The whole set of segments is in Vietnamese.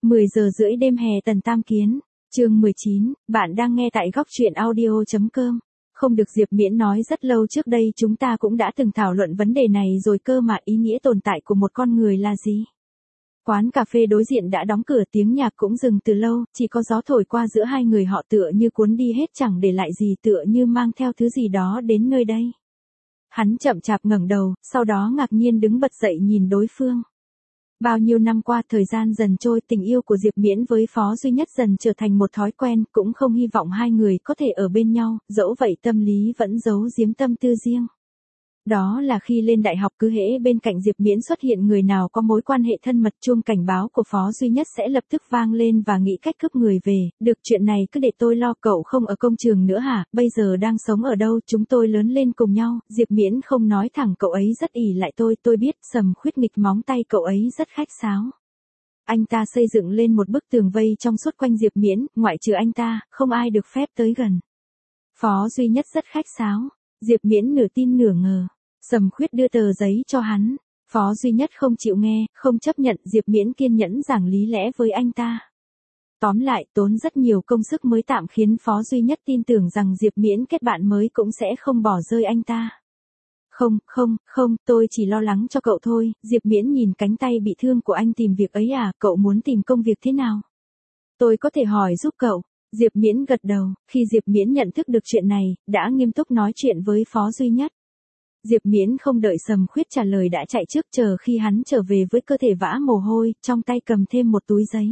10 giờ rưỡi đêm hè Tần Tam Kiến, chương 19, bạn đang nghe tại góc truyện audio.com. Không được, Diệp Miễn nói rất lâu trước đây chúng ta cũng đã từng thảo luận vấn đề này rồi cơ mà, ý nghĩa tồn tại của một con người là gì? Quán cà phê đối diện đã đóng cửa, tiếng nhạc cũng dừng từ lâu, chỉ có gió thổi qua giữa hai người họ tựa như cuốn đi hết chẳng để lại gì, tựa như mang theo thứ gì đó đến nơi đây. Hắn chậm chạp ngẩng đầu, sau đó ngạc nhiên đứng bật dậy nhìn đối phương. Bao nhiêu năm qua, thời gian dần trôi, tình yêu của Diệp Miễn với Phó Duy Nhất dần trở thành một thói quen, cũng không hy vọng hai người có thể ở bên nhau, dẫu vậy tâm lý vẫn giấu giếm tâm tư riêng. Đó là khi lên đại học, cứ hễ bên cạnh Diệp Miễn xuất hiện người nào có mối quan hệ thân mật, chuông cảnh báo của Phó Duy Nhất sẽ lập tức vang lên và nghĩ cách cướp người về. Được, chuyện này cứ để tôi lo, cậu không ở công trường nữa hả, bây giờ đang sống ở đâu, chúng tôi lớn lên cùng nhau. Diệp Miễn không nói thẳng, cậu ấy rất ỷ lại tôi biết. Sầm Khuyết nghịch móng tay, cậu ấy rất khách sáo. Anh ta xây dựng lên một bức tường vây trong suốt quanh Diệp Miễn, ngoại trừ anh ta, không ai được phép tới gần. Phó Duy Nhất rất khách sáo. Diệp Miễn nửa tin nửa ngờ. Sầm Khuyết đưa tờ giấy cho hắn. Phó Duy Nhất không chịu nghe, không chấp nhận. Diệp Miễn kiên nhẫn giảng lý lẽ với anh ta. Tóm lại, tốn rất nhiều công sức mới tạm khiến Phó Duy Nhất tin tưởng rằng Diệp Miễn kết bạn mới cũng sẽ không bỏ rơi anh ta. Không, tôi chỉ lo lắng cho cậu thôi. Diệp Miễn nhìn cánh tay bị thương của anh, tìm việc ấy à, cậu muốn tìm công việc thế nào? Tôi có thể hỏi giúp cậu. Diệp Miễn gật đầu. Khi Diệp Miễn nhận thức được chuyện này, đã nghiêm túc nói chuyện với Phó Duy Nhất. Diệp Miễn không đợi Sầm Khuyết trả lời đã chạy trước, chờ khi hắn trở về với cơ thể vã mồ hôi, trong tay cầm thêm một túi giấy.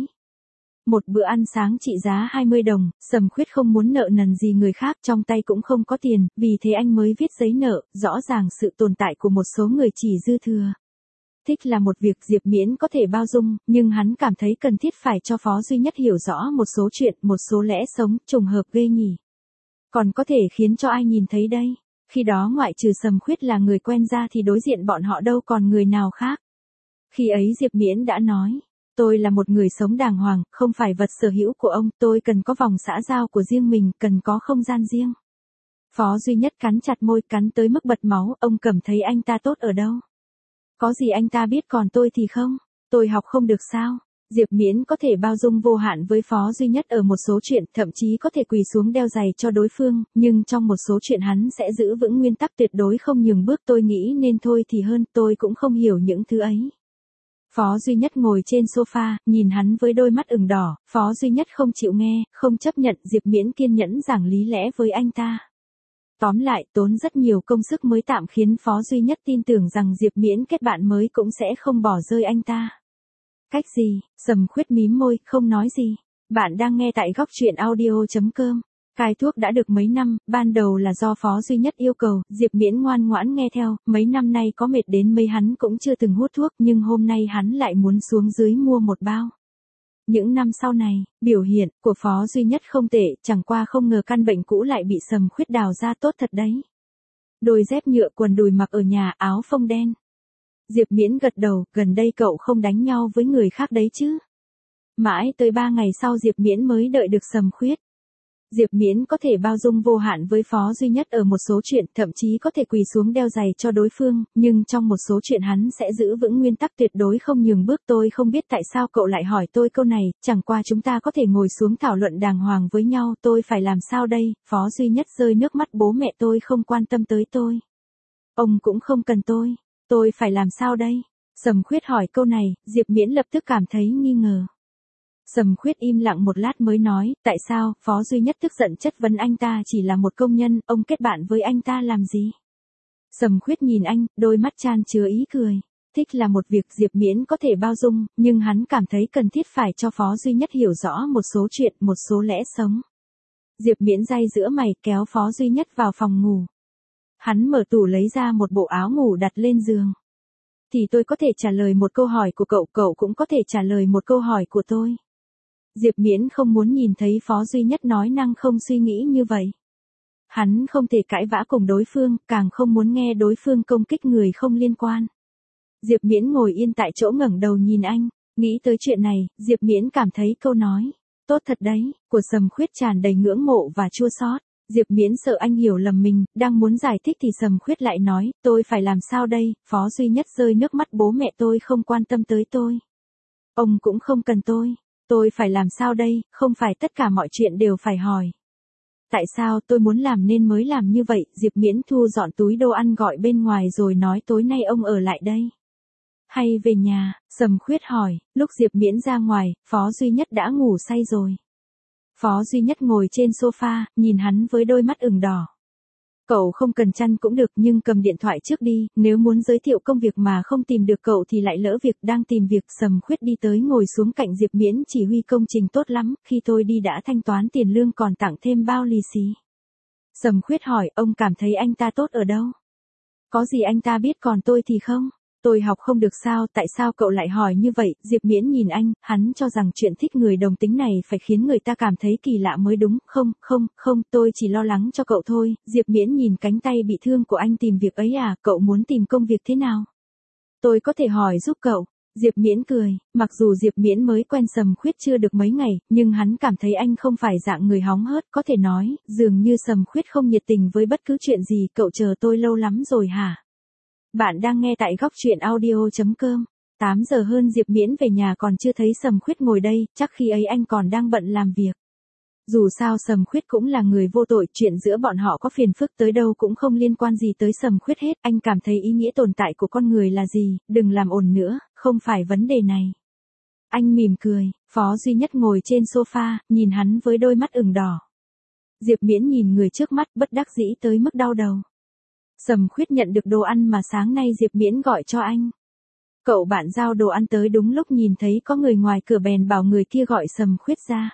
Một bữa ăn sáng trị giá 20 đồng, Sầm Khuyết không muốn nợ nần gì người khác, trong tay cũng không có tiền, vì thế anh mới viết giấy nợ. Rõ ràng sự tồn tại của một số người chỉ dư thừa. Thích là một việc Diệp Miễn có thể bao dung, nhưng hắn cảm thấy cần thiết phải cho Phó Duy Nhất hiểu rõ một số chuyện, một số lẽ sống, trùng hợp ghê nhỉ. Còn có thể khiến cho ai nhìn thấy đây? Khi đó ngoại trừ Sầm Khuyết là người quen ra thì đối diện bọn họ đâu còn người nào khác. Khi ấy Diệp Miễn đã nói, tôi là một người sống đàng hoàng, không phải vật sở hữu của ông, tôi cần có vòng xã giao của riêng mình, cần có không gian riêng. Phó Duy Nhất cắn chặt môi, cắn tới mức bật máu. Ông cảm thấy anh ta tốt ở đâu? Có gì anh ta biết còn tôi thì không? Tôi học không được sao? Diệp Miễn có thể bao dung vô hạn với Phó Duy Nhất ở một số chuyện, thậm chí có thể quỳ xuống đeo giày cho đối phương, nhưng trong một số chuyện hắn sẽ giữ vững nguyên tắc tuyệt đối không nhường bước. Tôi nghĩ nên thôi thì hơn, tôi cũng không hiểu những thứ ấy. Phó Duy Nhất ngồi trên sofa, nhìn hắn với đôi mắt ửng đỏ. Phó Duy Nhất không chịu nghe, không chấp nhận. Diệp Miễn kiên nhẫn giảng lý lẽ với anh ta. Tóm lại, tốn rất nhiều công sức mới tạm khiến Phó Duy Nhất tin tưởng rằng Diệp Miễn kết bạn mới cũng sẽ không bỏ rơi anh ta. Cách gì? Sầm Khuyết mím môi, không nói gì. Bạn đang nghe tại góc truyện audio.com. Cai thuốc đã được mấy năm, ban đầu là do Phó Duy Nhất yêu cầu, Diệp Miễn ngoan ngoãn nghe theo, mấy năm nay có mệt đến mấy hắn cũng chưa từng hút thuốc, nhưng hôm nay hắn lại muốn xuống dưới mua một bao. Những năm sau này, biểu hiện của Phó Duy Nhất không tệ, chẳng qua không ngờ căn bệnh cũ lại bị Sầm Khuyết đào ra, tốt thật đấy. Đôi dép nhựa, quần đùi mặc ở nhà, áo phông đen. Diệp Miễn gật đầu, gần đây cậu không đánh nhau với người khác đấy chứ? Mãi tới 3 ngày sau Diệp Miễn mới đợi được Sầm Khuyết. Diệp Miễn có thể bao dung vô hạn với Phó Duy Nhất ở một số chuyện, thậm chí có thể quỳ xuống đeo giày cho đối phương, nhưng trong một số chuyện hắn sẽ giữ vững nguyên tắc tuyệt đối không nhường bước. Tôi không biết tại sao cậu lại hỏi tôi câu này, chẳng qua chúng ta có thể ngồi xuống thảo luận đàng hoàng với nhau. Tôi phải làm sao đây? Phó Duy Nhất rơi nước mắt, bố mẹ tôi không quan tâm tới tôi. Ông cũng không cần tôi. Tôi phải làm sao đây? Sầm Khuyết hỏi câu này, Diệp Miễn lập tức cảm thấy nghi ngờ. Sầm Khuyết im lặng một lát mới nói, tại sao? Phó Duy Nhất tức giận chất vấn anh ta chỉ là một công nhân, ông kết bạn với anh ta làm gì? Sầm Khuyết nhìn anh, đôi mắt chan chứa ý cười. Thích là một việc Diệp Miễn có thể bao dung, nhưng hắn cảm thấy cần thiết phải cho Phó Duy Nhất hiểu rõ một số chuyện, một số lẽ sống. Diệp Miễn day giữa mày, kéo Phó Duy Nhất vào phòng ngủ. Hắn mở tủ lấy ra một bộ áo ngủ đặt lên giường. Thì tôi có thể trả lời một câu hỏi của cậu, cậu cũng có thể trả lời một câu hỏi của tôi. Diệp Miễn không muốn nhìn thấy Phó Duy Nhất nói năng không suy nghĩ như vậy. Hắn không thể cãi vã cùng đối phương, càng không muốn nghe đối phương công kích người không liên quan. Diệp Miễn ngồi yên tại chỗ ngẩng đầu nhìn anh, nghĩ tới chuyện này, Diệp Miễn cảm thấy câu nói, tốt thật đấy, của Sầm Khuyết tràn đầy ngưỡng mộ và chua xót. Diệp Miễn sợ anh hiểu lầm mình, đang muốn giải thích thì Sầm Khuyết lại nói, tôi phải làm sao đây? Phó Duy Nhất rơi nước mắt, bố mẹ tôi không quan tâm tới tôi. Ông cũng không cần tôi. Tôi phải làm sao đây, không phải tất cả mọi chuyện đều phải hỏi. Tại sao tôi muốn làm nên mới làm như vậy, Diệp Miễn thu dọn túi đồ ăn gọi bên ngoài rồi nói tối nay ông ở lại đây. Hay về nhà, Sầm Khuyết hỏi, lúc Diệp Miễn ra ngoài, Phó Duy Nhất đã ngủ say rồi. Phó Duy Nhất ngồi trên sofa, nhìn hắn với đôi mắt ửng đỏ. Cậu không cần chăn cũng được nhưng cầm điện thoại trước đi, nếu muốn giới thiệu công việc mà không tìm được cậu thì lại lỡ việc. Đang tìm việc, Sầm Khuyết đi tới ngồi xuống cạnh Diệp Miễn, chỉ huy công trình tốt lắm, khi tôi đi đã thanh toán tiền lương còn tặng thêm bao lì xì. Sầm Khuyết hỏi, ông cảm thấy anh ta tốt ở đâu? Có gì anh ta biết còn tôi thì không? Tôi học không được sao, tại sao cậu lại hỏi như vậy? Diệp Miễn nhìn anh, hắn cho rằng chuyện thích người đồng tính này phải khiến người ta cảm thấy kỳ lạ mới đúng. Không, tôi chỉ lo lắng cho cậu thôi. Diệp Miễn nhìn cánh tay bị thương của anh, tìm việc ấy à, cậu muốn tìm công việc thế nào? Tôi có thể hỏi giúp cậu. Diệp Miễn cười, mặc dù Diệp Miễn mới quen Sầm Khuyết chưa được mấy ngày, nhưng hắn cảm thấy anh không phải dạng người hóng hớt, có thể nói, dường như Sầm Khuyết không nhiệt tình với bất cứ chuyện gì. Cậu chờ tôi lâu lắm rồi hả? Bạn đang nghe tại góc truyện audio.com. 8 giờ hơn Diệp Miễn về nhà còn chưa thấy Sầm Khuyết ngồi đây, chắc khi ấy anh còn đang bận làm việc. Dù sao Sầm Khuyết cũng là người vô tội, chuyện giữa bọn họ có phiền phức tới đâu cũng không liên quan gì tới Sầm Khuyết hết. Anh cảm thấy ý nghĩa tồn tại của con người là gì, đừng làm ồn nữa, không phải vấn đề này. Anh mỉm cười, Phó Duy Nhất ngồi trên sofa, nhìn hắn với đôi mắt ửng đỏ. Diệp Miễn nhìn người trước mắt bất đắc dĩ tới mức đau đầu. Sầm Khuyết nhận được đồ ăn mà sáng nay Diệp Miễn gọi cho anh. Cậu bạn giao đồ ăn tới đúng lúc, nhìn thấy có người ngoài cửa bèn bảo người kia gọi Sầm Khuyết ra.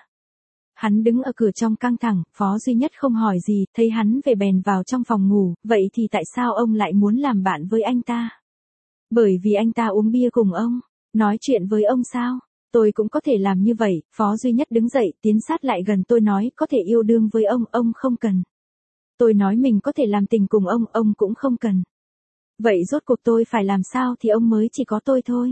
Hắn đứng ở cửa trong căng thẳng, Phó Duy Nhất không hỏi gì, thấy hắn về bèn vào trong phòng ngủ, vậy thì tại sao ông lại muốn làm bạn với anh ta? Bởi vì anh ta uống bia cùng ông, nói chuyện với ông sao? Tôi cũng có thể làm như vậy. Phó Duy Nhất đứng dậy, tiến sát lại gần tôi nói, có thể yêu đương với ông không cần. Tôi nói mình có thể làm tình cùng ông cũng không cần. Vậy rốt cuộc tôi phải làm sao thì ông mới chỉ có tôi thôi?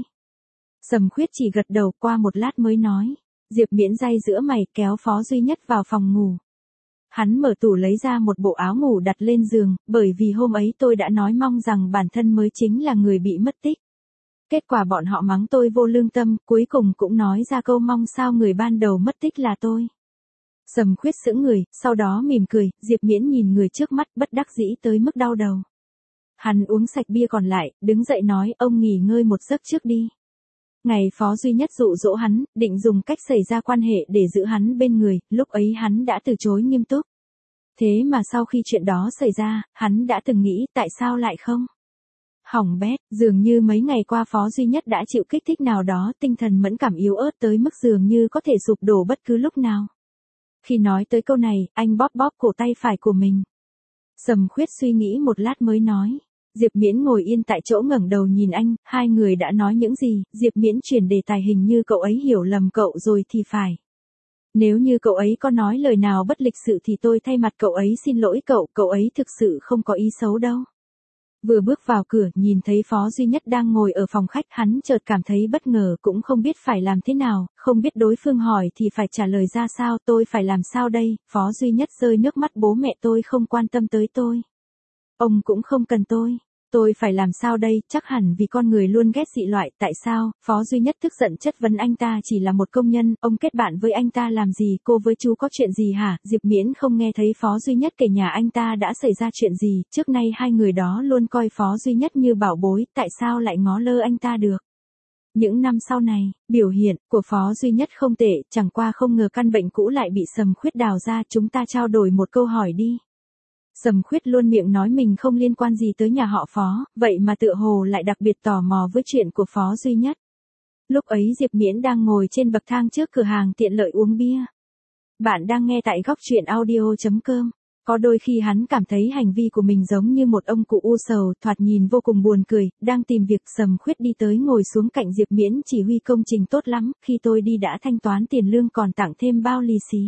Sầm Khuyết chỉ gật đầu, qua một lát mới nói. Diệp Miễn day giữa mày, kéo Phó Duy Nhất vào phòng ngủ. Hắn mở tủ lấy ra một bộ áo ngủ đặt lên giường, bởi vì hôm ấy tôi đã nói mong rằng bản thân mới chính là người bị mất tích. Kết quả bọn họ mắng tôi vô lương tâm, cuối cùng cũng nói ra câu mong sao người ban đầu mất tích là tôi. Sầm Khuyết sững người, sau đó mỉm cười. Diệp Miễn nhìn người trước mắt bất đắc dĩ tới mức đau đầu. Hắn uống sạch bia còn lại, đứng dậy nói, ông nghỉ ngơi một giấc trước đi. Ngày Phó Duy Nhất dụ dỗ hắn, định dùng cách xảy ra quan hệ để giữ hắn bên người, lúc ấy hắn đã từ chối nghiêm túc. Thế mà sau khi chuyện đó xảy ra, hắn đã từng nghĩ tại sao lại không? Hỏng bét, dường như mấy ngày qua Phó Duy Nhất đã chịu kích thích nào đó, tinh thần mẫn cảm yếu ớt tới mức dường như có thể sụp đổ bất cứ lúc nào. Khi nói tới câu này, anh bóp bóp cổ tay phải của mình. Sầm Khuyết suy nghĩ một lát mới nói. Diệp Miễn ngồi yên tại chỗ ngẩng đầu nhìn anh, hai người đã nói những gì? Diệp Miễn chuyển đề tài, hình như cậu ấy hiểu lầm cậu rồi thì phải. Nếu như cậu ấy có nói lời nào bất lịch sự thì tôi thay mặt cậu ấy xin lỗi cậu ấy thực sự không có ý xấu đâu. Vừa bước vào cửa, nhìn thấy Phó Duy Nhất đang ngồi ở phòng khách, hắn chợt cảm thấy bất ngờ, cũng không biết phải làm thế nào, không biết đối phương hỏi thì phải trả lời ra sao. Tôi phải làm sao đây? Phó Duy Nhất rơi nước mắt, bố mẹ tôi không quan tâm tới tôi. Ông cũng không cần tôi. Tôi phải làm sao đây? Chắc hẳn vì con người luôn ghét dị loại. Tại sao? Phó Duy Nhất tức giận chất vấn, anh ta chỉ là một công nhân, ông kết bạn với anh ta làm gì? Cô với chú có chuyện gì hả? Diệp Miễn không nghe thấy Phó Duy Nhất kể nhà anh ta đã xảy ra chuyện gì, trước nay hai người đó luôn coi Phó Duy Nhất như bảo bối, tại sao lại ngó lơ anh ta được? Những năm sau này, biểu hiện của Phó Duy Nhất không tệ, chẳng qua không ngờ căn bệnh cũ lại bị Sầm Khuyết đào ra. Chúng ta trao đổi một câu hỏi đi. Sầm Khuyết luôn miệng nói mình không liên quan gì tới nhà họ Phó, vậy mà tựa hồ lại đặc biệt tò mò với chuyện của Phó Duy Nhất. Lúc ấy Diệp Miễn đang ngồi trên bậc thang trước cửa hàng tiện lợi uống bia. Bạn đang nghe tại góc truyện audio.com. Có đôi khi hắn cảm thấy hành vi của mình giống như một ông cụ u sầu, thoạt nhìn vô cùng buồn cười. Đang tìm việc, Sầm Khuyết đi tới ngồi xuống cạnh Diệp Miễn, chỉ huy công trình tốt lắm, khi tôi đi đã thanh toán tiền lương còn tặng thêm bao lì xì.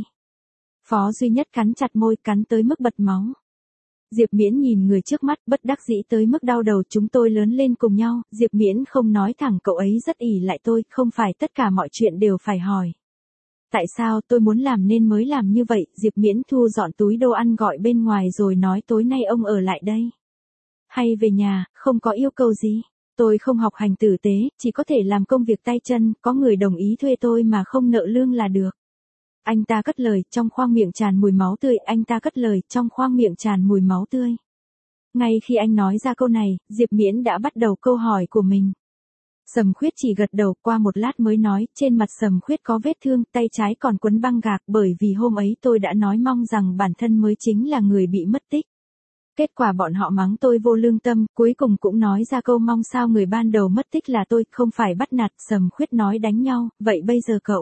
Phó Duy Nhất cắn chặt môi, cắn tới mức bật máu. Diệp Miễn nhìn người trước mắt bất đắc dĩ tới mức đau đầu. Chúng tôi lớn lên cùng nhau. Diệp Miễn không nói thẳng, cậu ấy rất ỷ lại tôi, không phải tất cả mọi chuyện đều phải hỏi. Tại sao tôi muốn làm nên mới làm như vậy? Diệp Miễn thu dọn túi đồ ăn gọi bên ngoài rồi nói, tối nay ông ở lại đây. Hay về nhà, không có yêu cầu gì. Tôi không học hành tử tế, chỉ có thể làm công việc tay chân, có người đồng ý thuê tôi mà không nợ lương là được. Anh ta cất lời, trong khoang miệng tràn mùi máu tươi, anh ta cất lời, trong khoang miệng tràn mùi máu tươi. Ngay khi anh nói ra câu này, Diệp Miễn đã bắt đầu câu hỏi của mình. Sầm Khuyết chỉ gật đầu, qua một lát mới nói, trên mặt Sầm Khuyết có vết thương, tay trái còn quấn băng gạc, bởi vì hôm ấy tôi đã nói mong rằng bản thân mới chính là người bị mất tích. Kết quả bọn họ mắng tôi vô lương tâm, cuối cùng cũng nói ra câu mong sao người ban đầu mất tích là tôi, không phải bắt nạt. Sầm Khuyết nói đánh nhau, vậy bây giờ cậu.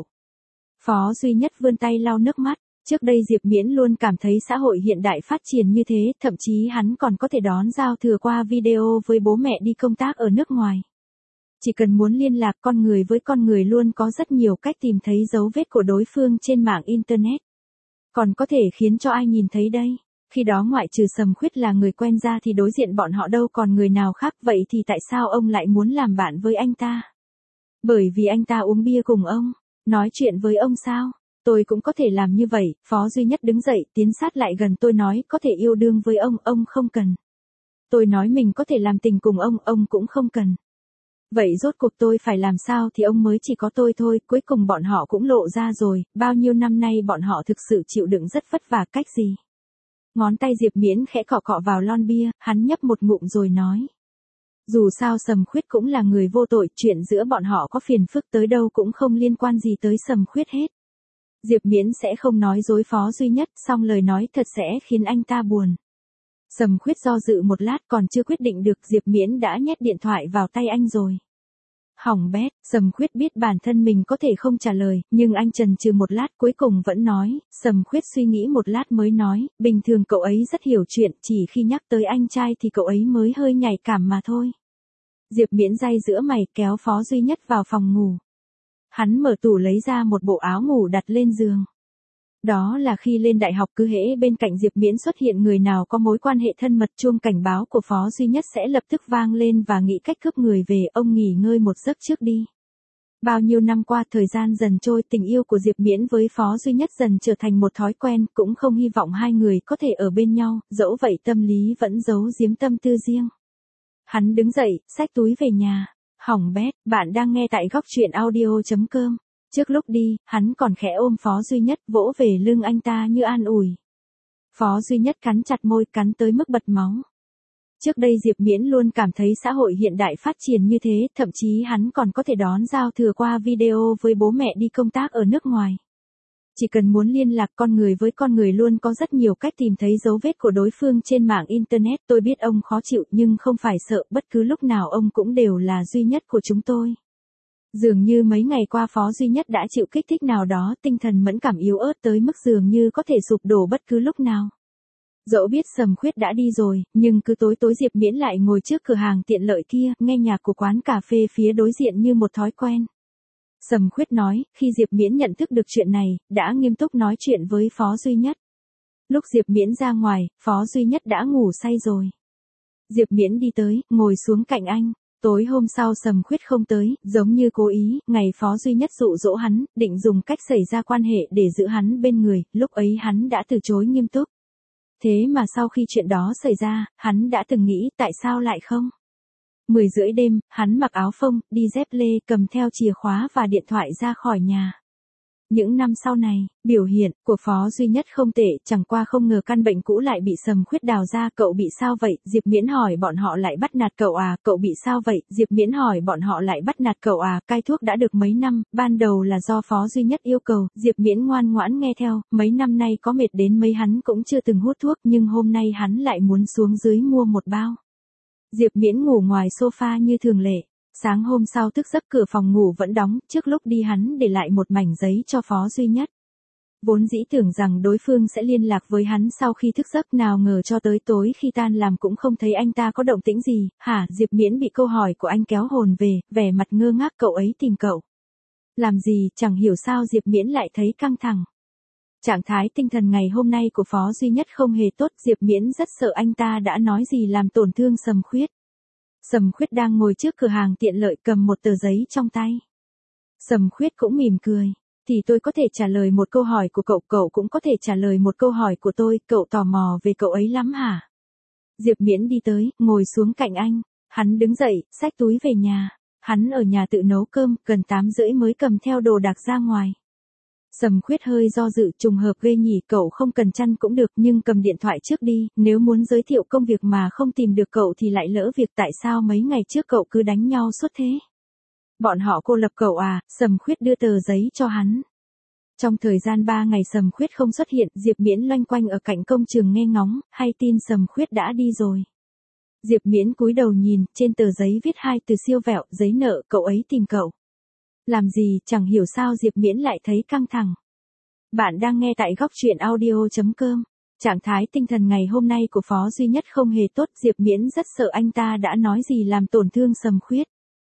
Phó Duy Nhất vươn tay lau nước mắt. Trước đây Diệp Miễn luôn cảm thấy xã hội hiện đại phát triển như thế, thậm chí hắn còn có thể đón giao thừa qua video với bố mẹ đi công tác ở nước ngoài. Chỉ cần muốn liên lạc con người với con người luôn có rất nhiều cách tìm thấy dấu vết của đối phương trên mạng Internet. Còn có thể khiến cho ai nhìn thấy đây? Khi đó ngoại trừ Sầm Khuyết là người quen ra thì đối diện bọn họ đâu còn người nào khác, vậy thì tại sao ông lại muốn làm bạn với anh ta? Bởi vì anh ta uống bia cùng ông, nói chuyện với ông sao? Tôi cũng có thể làm như vậy. Phó Duy Nhất đứng dậy, tiến sát lại gần tôi nói, có thể yêu đương với ông không cần. Tôi nói mình có thể làm tình cùng ông cũng không cần. Vậy rốt cuộc tôi phải làm sao thì ông mới chỉ có tôi thôi, cuối cùng bọn họ cũng lộ ra rồi, bao nhiêu năm nay bọn họ thực sự chịu đựng rất vất vả cách gì. Ngón tay Diệp Miễn khẽ cọ cọ vào lon bia, hắn nhấp một ngụm rồi nói. Dù sao Sầm Khuyết cũng là người vô tội, chuyện giữa bọn họ có phiền phức tới đâu cũng không liên quan gì tới Sầm Khuyết hết. Diệp Miễn sẽ không nói dối Phó Duy Nhất, song lời nói thật sẽ khiến anh ta buồn. Sầm Khuyết do dự một lát còn chưa quyết định được, Diệp Miễn đã nhét điện thoại vào tay anh rồi. Hỏng bét, Sầm Khuyết biết bản thân mình có thể không trả lời, nhưng anh chần chừ một lát cuối cùng vẫn nói. Sầm Khuyết suy nghĩ một lát mới nói, bình thường cậu ấy rất hiểu chuyện, chỉ khi nhắc tới anh trai thì cậu ấy mới hơi nhạy cảm mà thôi. Diệp Miễn day giữa mày kéo Phó Duy Nhất vào phòng ngủ. Hắn mở tủ lấy ra một bộ áo ngủ đặt lên giường. Đó là khi lên đại học cứ hễ bên cạnh Diệp Miễn xuất hiện người nào có mối quan hệ thân mật, chuông cảnh báo của Phó Duy Nhất sẽ lập tức vang lên và nghĩ cách cướp người về, ông nghỉ ngơi một giấc trước đi. Bao nhiêu năm qua thời gian dần trôi, tình yêu của Diệp Miễn với Phó Duy Nhất dần trở thành một thói quen, cũng không hy vọng hai người có thể ở bên nhau, dẫu vậy tâm lý vẫn giấu giếm tâm tư riêng. Hắn đứng dậy, xách túi về nhà. Hỏng bét, bạn đang nghe tại góc truyện audio.com. Trước lúc đi, hắn còn khẽ ôm Phó Duy Nhất, vỗ về lưng anh ta như an ủi. Phó Duy Nhất cắn chặt môi, cắn tới mức bật máu. Trước đây Diệp Miễn luôn cảm thấy xã hội hiện đại phát triển như thế, thậm chí hắn còn có thể đón giao thừa qua video với bố mẹ đi công tác ở nước ngoài. Chỉ cần muốn liên lạc con người với con người luôn có rất nhiều cách tìm thấy dấu vết của đối phương trên mạng Internet. Tôi biết ông khó chịu nhưng không phải sợ, bất cứ lúc nào ông cũng đều là duy nhất của chúng tôi. Dường như mấy ngày qua Phó Duy Nhất đã chịu kích thích nào đó, tinh thần mẫn cảm yếu ớt tới mức dường như có thể sụp đổ bất cứ lúc nào. Dẫu biết Sầm Khuyết đã đi rồi, nhưng cứ tối tối Diệp Miễn lại ngồi trước cửa hàng tiện lợi kia, nghe nhạc của quán cà phê phía đối diện như một thói quen. Sầm Khuyết nói, khi Diệp Miễn nhận thức được chuyện này, đã nghiêm túc nói chuyện với Phó Duy Nhất. Lúc Diệp Miễn ra ngoài, Phó Duy Nhất đã ngủ say rồi. Diệp Miễn đi tới, ngồi xuống cạnh anh. Tối hôm sau Sầm Khuyết không tới, giống như cố ý, ngày Phó Duy Nhất dụ dỗ hắn, định dùng cách xảy ra quan hệ để giữ hắn bên người, lúc ấy hắn đã từ chối nghiêm túc. Thế mà sau khi chuyện đó xảy ra, hắn đã từng nghĩ tại sao lại không? 10 rưỡi đêm, hắn mặc áo phông, đi dép lê, cầm theo chìa khóa và điện thoại ra khỏi nhà. Những năm sau này, biểu hiện của Phó Duy Nhất không tệ, chẳng qua không ngờ căn bệnh cũ lại bị Sầm Khuyết đào ra. Cậu bị sao vậy? Diệp Miễn hỏi. Bọn họ lại bắt nạt cậu à? Cậu bị sao vậy? Diệp Miễn hỏi. Bọn họ lại bắt nạt cậu à? Cai thuốc đã được mấy năm, ban đầu là do Phó Duy Nhất yêu cầu, Diệp Miễn ngoan ngoãn nghe theo, mấy năm nay có mệt đến mấy hắn cũng chưa từng hút thuốc, nhưng hôm nay hắn lại muốn xuống dưới mua một bao. Diệp Miễn ngủ ngoài sofa như thường lệ. Sáng hôm sau thức giấc cửa phòng ngủ vẫn đóng, trước lúc đi hắn để lại một mảnh giấy cho Phó Duy Nhất. Vốn dĩ tưởng rằng đối phương sẽ liên lạc với hắn sau khi thức giấc, nào ngờ cho tới tối khi tan làm cũng không thấy anh ta có động tĩnh gì. Hả? Diệp Miễn bị câu hỏi của anh kéo hồn về, vẻ mặt ngơ ngác. Cậu ấy tìm cậu làm gì? Chẳng hiểu sao Diệp Miễn lại thấy căng thẳng. Trạng thái tinh thần ngày hôm nay của Phó Duy Nhất không hề tốt, Diệp Miễn rất sợ anh ta đã nói gì làm tổn thương Sầm Khuyết. Sầm Khuyết đang ngồi trước cửa hàng tiện lợi cầm một tờ giấy trong tay. Sầm Khuyết cũng mỉm cười. Thì tôi có thể trả lời một câu hỏi của cậu, cậu cũng có thể trả lời một câu hỏi của tôi, cậu tò mò về cậu ấy lắm hả? Diệp Miễn đi tới, ngồi xuống cạnh anh. Hắn đứng dậy, xách túi về nhà. Hắn ở nhà tự nấu cơm, gần 8:30 mới cầm theo đồ đạc ra ngoài. Sầm Khuyết hơi do dự, trùng hợp ghê nhỉ, cậu không cần chăn cũng được nhưng cầm điện thoại trước đi, nếu muốn giới thiệu công việc mà không tìm được cậu thì lại lỡ việc, tại sao mấy ngày trước cậu cứ đánh nhau suốt thế? Bọn họ cô lập cậu à? Sầm Khuyết đưa tờ giấy cho hắn. Trong thời gian 3 ngày Sầm Khuyết không xuất hiện, Diệp Miễn loanh quanh ở cạnh công trường nghe ngóng, hay tin Sầm Khuyết đã đi rồi. Diệp Miễn cúi đầu nhìn, trên tờ giấy viết 2 từ siêu vẹo, giấy nợ, cậu ấy tìm cậu. Làm gì, chẳng hiểu sao Diệp Miễn lại thấy căng thẳng. Bạn đang nghe tại góc truyện audio.com. Trạng thái tinh thần ngày hôm nay của Phó Duy Nhất không hề tốt, Diệp Miễn rất sợ anh ta đã nói gì làm tổn thương Sầm Khuyết.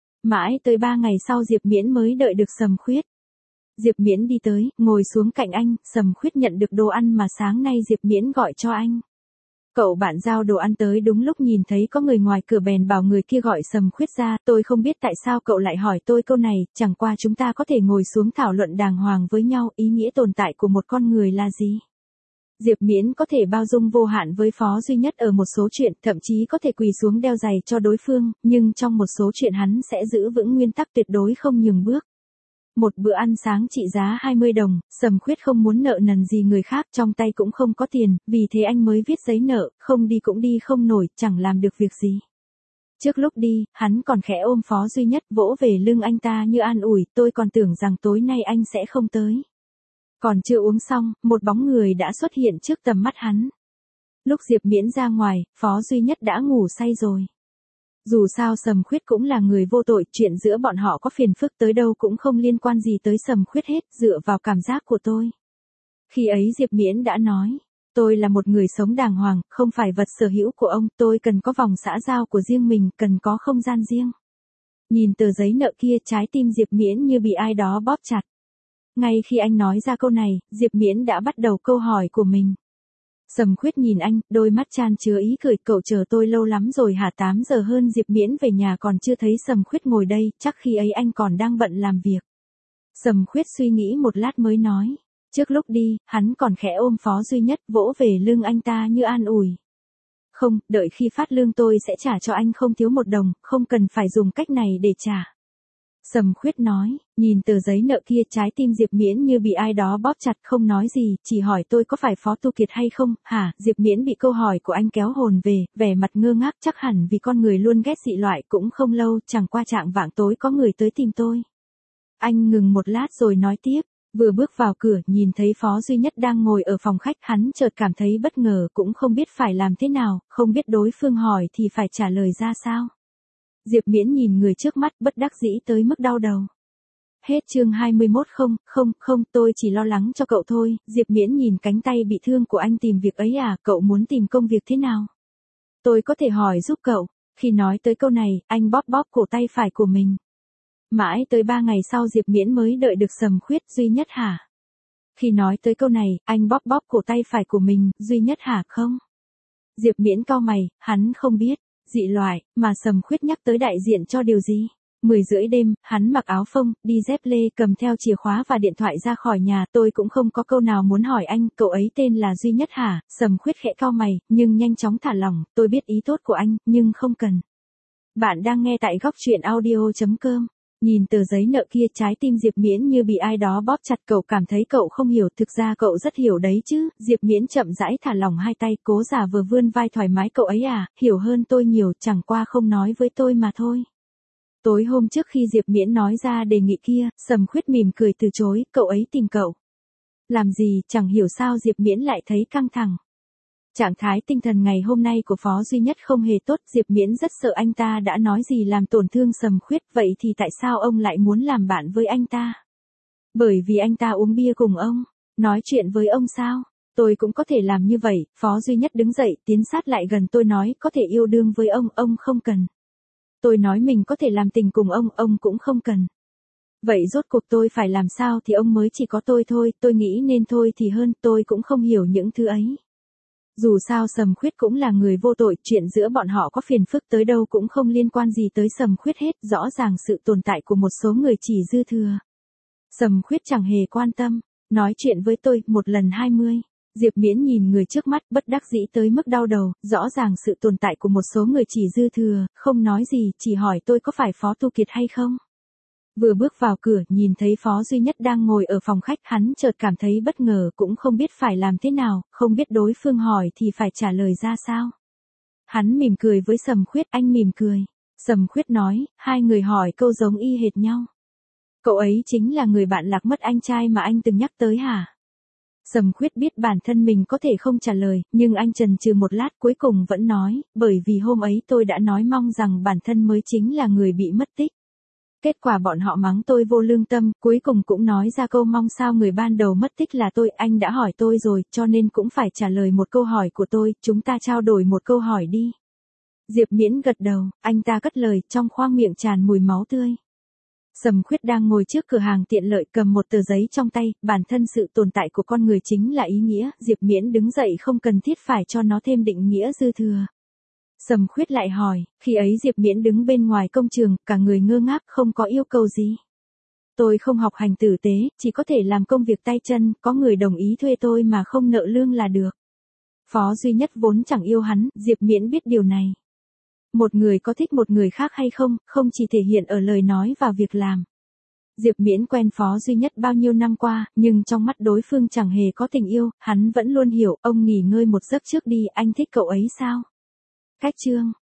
Mãi tới 3 ngày sau Diệp Miễn mới đợi được Sầm Khuyết. Diệp Miễn đi tới, ngồi xuống cạnh anh, Sầm Khuyết nhận được đồ ăn mà sáng nay Diệp Miễn gọi cho anh. Cậu bạn giao đồ ăn tới đúng lúc nhìn thấy có người ngoài cửa bèn bảo người kia gọi Sầm Khuyết ra, tôi không biết tại sao cậu lại hỏi tôi câu này, chẳng qua chúng ta có thể ngồi xuống thảo luận đàng hoàng với nhau, ý nghĩa tồn tại của một con người là gì? Diệp Miễn có thể bao dung vô hạn với Phó Duy Nhất ở một số chuyện, thậm chí có thể quỳ xuống đeo giày cho đối phương, nhưng trong một số chuyện hắn sẽ giữ vững nguyên tắc tuyệt đối không nhường bước. Một bữa ăn sáng trị giá 20 đồng, Sầm Khuyết không muốn nợ nần gì người khác, trong tay cũng không có tiền, vì thế anh mới viết giấy nợ, không đi cũng đi không nổi, chẳng làm được việc gì. Trước lúc đi, hắn còn khẽ ôm Phó Duy Nhất, vỗ về lưng anh ta như an ủi, tôi còn tưởng rằng tối nay anh sẽ không tới. Còn chưa uống xong, một bóng người đã xuất hiện trước tầm mắt hắn. Lúc Diệp Miễn ra ngoài, Phó Duy Nhất đã ngủ say rồi. Dù sao Sầm Khuyết cũng là người vô tội, chuyện giữa bọn họ có phiền phức tới đâu cũng không liên quan gì tới Sầm Khuyết hết, dựa vào cảm giác của tôi. Khi ấy Diệp Miễn đã nói, tôi là một người sống đàng hoàng, không phải vật sở hữu của ông, tôi cần có vòng xã giao của riêng mình, cần có không gian riêng. Nhìn tờ giấy nợ kia, trái tim Diệp Miễn như bị ai đó bóp chặt. Ngay khi anh nói ra câu này, Diệp Miễn đã bắt đầu câu hỏi của mình. Sầm Khuyết nhìn anh, đôi mắt chan chứa ý cười, cậu chờ tôi lâu lắm rồi hả? 8 giờ hơn Diệp Miễn về nhà còn chưa thấy Sầm Khuyết ngồi đây, chắc khi ấy anh còn đang bận làm việc. Sầm Khuyết suy nghĩ một lát mới nói. Trước lúc đi, hắn còn khẽ ôm Phó Duy Nhất, vỗ về lưng anh ta như an ủi. Không, đợi khi phát lương tôi sẽ trả cho anh không thiếu 1 đồng, không cần phải dùng cách này để trả. Sầm Khuyết nói, nhìn tờ giấy nợ kia, trái tim Diệp Miễn như bị ai đó bóp chặt, không nói gì, chỉ hỏi tôi có phải Phó Tu Kiệt hay không, hả? Diệp Miễn bị câu hỏi của anh kéo hồn về, vẻ mặt ngơ ngác, chắc hẳn vì con người luôn ghét dị loại, cũng không lâu, chẳng qua trạng vạng tối có người tới tìm tôi. Anh ngừng một lát rồi nói tiếp, vừa bước vào cửa, nhìn thấy Phó Duy Nhất đang ngồi ở phòng khách, hắn chợt cảm thấy bất ngờ, cũng không biết phải làm thế nào, không biết đối phương hỏi thì phải trả lời ra sao. Diệp Miễn nhìn người trước mắt, bất đắc dĩ tới mức đau đầu. Hết chương 21. Không, tôi chỉ lo lắng cho cậu thôi. Diệp Miễn nhìn cánh tay bị thương của anh, tìm việc ấy à? Cậu muốn tìm công việc thế nào? Tôi có thể hỏi giúp cậu. Khi nói tới câu này, anh bóp cổ tay phải của mình. Mãi tới 3 ngày sau Diệp Miễn mới đợi được Sầm Khuyết. Duy Nhất hả? Khi nói tới câu này, anh bóp cổ tay phải của mình. Duy Nhất hả? Không. Diệp Miễn cau mày, hắn không biết. Dị loại, mà Sầm Khuyết nhắc tới đại diện cho điều gì? 10:30 đêm, hắn mặc áo phông, đi dép lê, cầm theo chìa khóa và điện thoại ra khỏi nhà. Tôi cũng không có câu nào muốn hỏi anh, cậu ấy tên là Duy Nhất hả? Sầm Khuyết khẽ cau mày, nhưng nhanh chóng thả lỏng, tôi biết ý tốt của anh, nhưng không cần. Bạn đang nghe tại góc truyện audio.com. Nhìn tờ giấy nợ kia, trái tim Diệp Miễn như bị ai đó bóp chặt, cậu cảm thấy cậu không hiểu, thực ra cậu rất hiểu đấy chứ. Diệp Miễn chậm rãi thả lỏng hai tay, cố giả vờ vươn vai thoải mái, cậu ấy à, hiểu hơn tôi nhiều, chẳng qua không nói với tôi mà thôi. Tối hôm trước khi Diệp Miễn nói ra đề nghị kia, Sầm Khuyết mỉm cười từ chối, cậu ấy tìm cậu. Làm gì, chẳng hiểu sao Diệp Miễn lại thấy căng thẳng. Trạng thái tinh thần ngày hôm nay của Phó Duy Nhất không hề tốt, Diệp Miễn rất sợ anh ta đã nói gì làm tổn thương Sầm Khuyết, vậy thì tại sao ông lại muốn làm bạn với anh ta? Bởi vì anh ta uống bia cùng ông, nói chuyện với ông sao? Tôi cũng có thể làm như vậy. Phó Duy Nhất đứng dậy, tiến sát lại gần tôi nói, có thể yêu đương với ông không cần. Tôi nói mình có thể làm tình cùng ông cũng không cần. Vậy rốt cuộc tôi phải làm sao thì ông mới chỉ có tôi thôi, tôi nghĩ nên thôi thì hơn, tôi cũng không hiểu những thứ ấy. Dù sao Sầm Khuyết cũng là người vô tội, chuyện giữa bọn họ có phiền phức tới đâu cũng không liên quan gì tới Sầm Khuyết hết, rõ ràng sự tồn tại của một số người chỉ dư thừa. Sầm Khuyết chẳng hề quan tâm, nói chuyện với tôi, 1 lần 20. Diệp Miễn nhìn người trước mắt bất đắc dĩ tới mức đau đầu, rõ ràng sự tồn tại của một số người chỉ dư thừa, không nói gì, chỉ hỏi tôi có phải Phó Tu Kiệt hay không. Vừa bước vào cửa, nhìn thấy Phó Duy Nhất đang ngồi ở phòng khách, hắn chợt cảm thấy bất ngờ, cũng không biết phải làm thế nào, không biết đối phương hỏi thì phải trả lời ra sao. Hắn mỉm cười với Sầm Khuyết, anh mỉm cười. Sầm Khuyết nói, hai người hỏi câu giống y hệt nhau. Cậu ấy chính là người bạn lạc mất anh trai mà anh từng nhắc tới hả? Sầm Khuyết biết bản thân mình có thể không trả lời, nhưng anh chần chừ một lát cuối cùng vẫn nói, bởi vì hôm ấy tôi đã nói mong rằng bản thân mới chính là người bị mất tích. Kết quả bọn họ mắng tôi vô lương tâm, cuối cùng cũng nói ra câu mong sao người ban đầu mất tích là tôi, anh đã hỏi tôi rồi, cho nên cũng phải trả lời một câu hỏi của tôi, chúng ta trao đổi một câu hỏi đi. Diệp Miễn gật đầu, anh ta cất lời, trong khoang miệng tràn mùi máu tươi. Sầm Khuyết đang ngồi trước cửa hàng tiện lợi cầm một tờ giấy trong tay, bản thân sự tồn tại của con người chính là ý nghĩa, Diệp Miễn đứng dậy không cần thiết phải cho nó thêm định nghĩa dư thừa. Sầm Khuyết lại hỏi, khi ấy Diệp Miễn đứng bên ngoài công trường, cả người ngơ ngác không có yêu cầu gì. Tôi không học hành tử tế, chỉ có thể làm công việc tay chân, có người đồng ý thuê tôi mà không nợ lương là được. Phó Duy Nhất vốn chẳng yêu hắn, Diệp Miễn biết điều này. Một người có thích một người khác hay không, không chỉ thể hiện ở lời nói và việc làm. Diệp Miễn quen Phó Duy Nhất bao nhiêu năm qua, nhưng trong mắt đối phương chẳng hề có tình yêu, hắn vẫn luôn hiểu, ông nghỉ ngơi một giấc trước đi, anh thích cậu ấy sao? Cách chương